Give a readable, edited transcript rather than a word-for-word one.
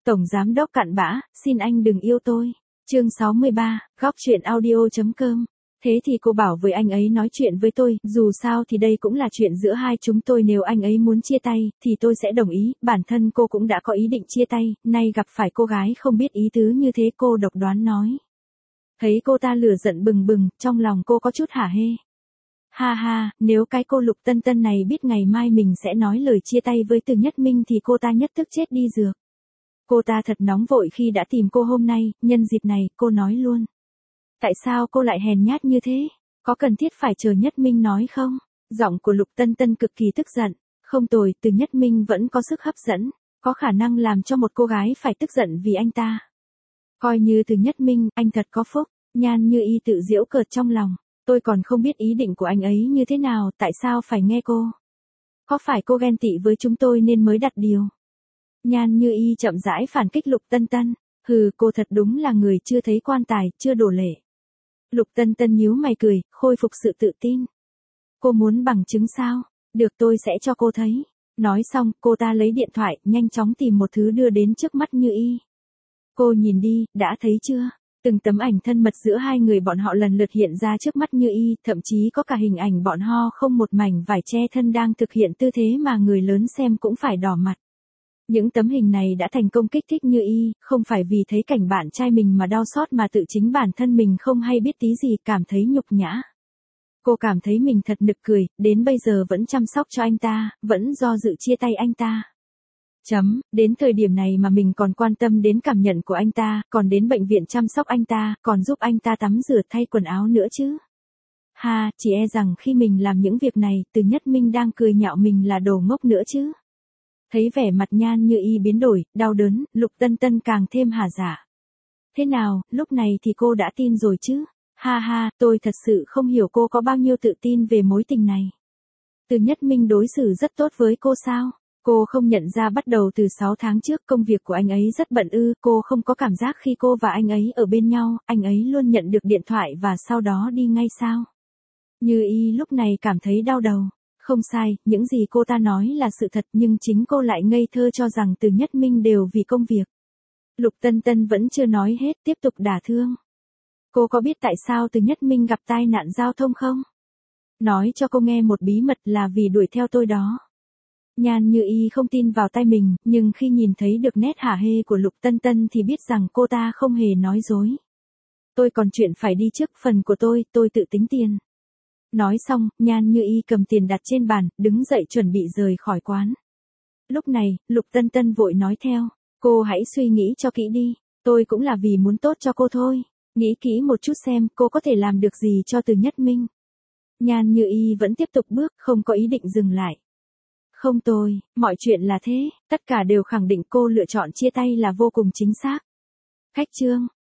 Tổng giám đốc cặn bã, xin anh đừng yêu tôi. Chương 63, góc truyện audio.com. Thế thì cô bảo với anh ấy nói chuyện với tôi, dù sao thì đây cũng là chuyện giữa hai chúng tôi, nếu anh ấy muốn chia tay, thì tôi sẽ đồng ý, bản thân cô cũng đã có ý định chia tay, nay gặp phải cô gái không biết ý tứ như thế, cô độc đoán nói. Thấy cô ta lửa giận bừng bừng, trong lòng cô có chút hả hê. Ha ha, nếu cái cô Lục Tân Tân này biết ngày mai mình sẽ nói lời chia tay với Từ Nhất Minh thì cô ta nhất tức chết đi dược. Cô ta thật nóng vội khi đã tìm cô hôm nay, nhân dịp này, cô nói luôn. Tại sao cô lại hèn nhát như thế? Có cần thiết phải chờ Nhất Minh nói không? Giọng của Lục Tân Tân cực kỳ tức giận. Không tồi, Từ Nhất Minh vẫn có sức hấp dẫn, có khả năng làm cho một cô gái phải tức giận vì anh ta. Coi như Từ Nhất Minh, anh thật có phúc. Nhan Như Y tự giễu cợt trong lòng. Tôi còn không biết ý định của anh ấy như thế nào, tại sao phải nghe cô? Có phải cô ghen tị với chúng tôi nên mới đặt điều? Nhan Như Y chậm rãi phản kích Lục Tân Tân. Hừ, cô thật đúng là người chưa thấy quan tài, chưa đổ lệ. Lục Tân Tân nhíu mày cười, khôi phục sự tự tin. Cô muốn bằng chứng sao? Được, tôi sẽ cho cô thấy. Nói xong, cô ta lấy điện thoại, nhanh chóng tìm một thứ đưa đến trước mắt Như Y. Cô nhìn đi, đã thấy chưa? Từng tấm ảnh thân mật giữa hai người bọn họ lần lượt hiện ra trước mắt Như Y, thậm chí có cả hình ảnh bọn họ không một mảnh vải che thân đang thực hiện tư thế mà người lớn xem cũng phải đỏ mặt. Những tấm hình này đã thành công kích thích Như Y, không phải vì thấy cảnh bạn trai mình mà đau xót mà tự chính bản thân mình không hay biết tí gì, cảm thấy nhục nhã. Cô cảm thấy mình thật nực cười, đến bây giờ vẫn chăm sóc cho anh ta, vẫn do dự chia tay anh ta. Đến thời điểm này mà mình còn quan tâm đến cảm nhận của anh ta, còn đến bệnh viện chăm sóc anh ta, còn giúp anh ta tắm rửa thay quần áo nữa chứ. Ha, chỉ e rằng khi mình làm những việc này, Từ Nhất Minh đang cười nhạo mình là đồ ngốc nữa chứ. Thấy vẻ mặt Nhan Như Y biến đổi, đau đớn, Lục Tân Tân càng thêm hả dạ. Thế nào, lúc này thì cô đã tin rồi chứ? Ha ha, tôi thật sự không hiểu cô có bao nhiêu tự tin về mối tình này. Từ Nhất Minh đối xử rất tốt với cô sao? Cô không nhận ra bắt đầu từ 6 tháng trước công việc của anh ấy rất bận ư, cô không có cảm giác khi cô và anh ấy ở bên nhau, anh ấy luôn nhận được điện thoại và sau đó đi ngay sao? Như Y lúc này cảm thấy đau đầu. Không sai, những gì cô ta nói là sự thật, nhưng chính cô lại ngây thơ cho rằng Từ Nhất Minh đều vì công việc. Lục Tân Tân vẫn chưa nói hết, tiếp tục đả thương. Cô có biết tại sao Từ Nhất Minh gặp tai nạn giao thông không? Nói cho cô nghe một bí mật, là vì đuổi theo tôi đó. Nhan Như Y không tin vào tai mình, nhưng khi nhìn thấy được nét hả hê của Lục Tân Tân thì biết rằng cô ta không hề nói dối. Tôi còn chuyện phải đi trước, phần của tôi tự tính tiền. Nói xong, Nhan Như Y cầm tiền đặt trên bàn, đứng dậy chuẩn bị rời khỏi quán. Lúc này, Lục Tân Tân vội nói theo, cô hãy suy nghĩ cho kỹ đi, tôi cũng là vì muốn tốt cho cô thôi. Nghĩ kỹ một chút xem cô có thể làm được gì cho Từ Nhất Minh. Nhan Như Y vẫn tiếp tục bước, không có ý định dừng lại. Không tôi, mọi chuyện là thế, tất cả đều khẳng định cô lựa chọn chia tay là vô cùng chính xác. Khách chương.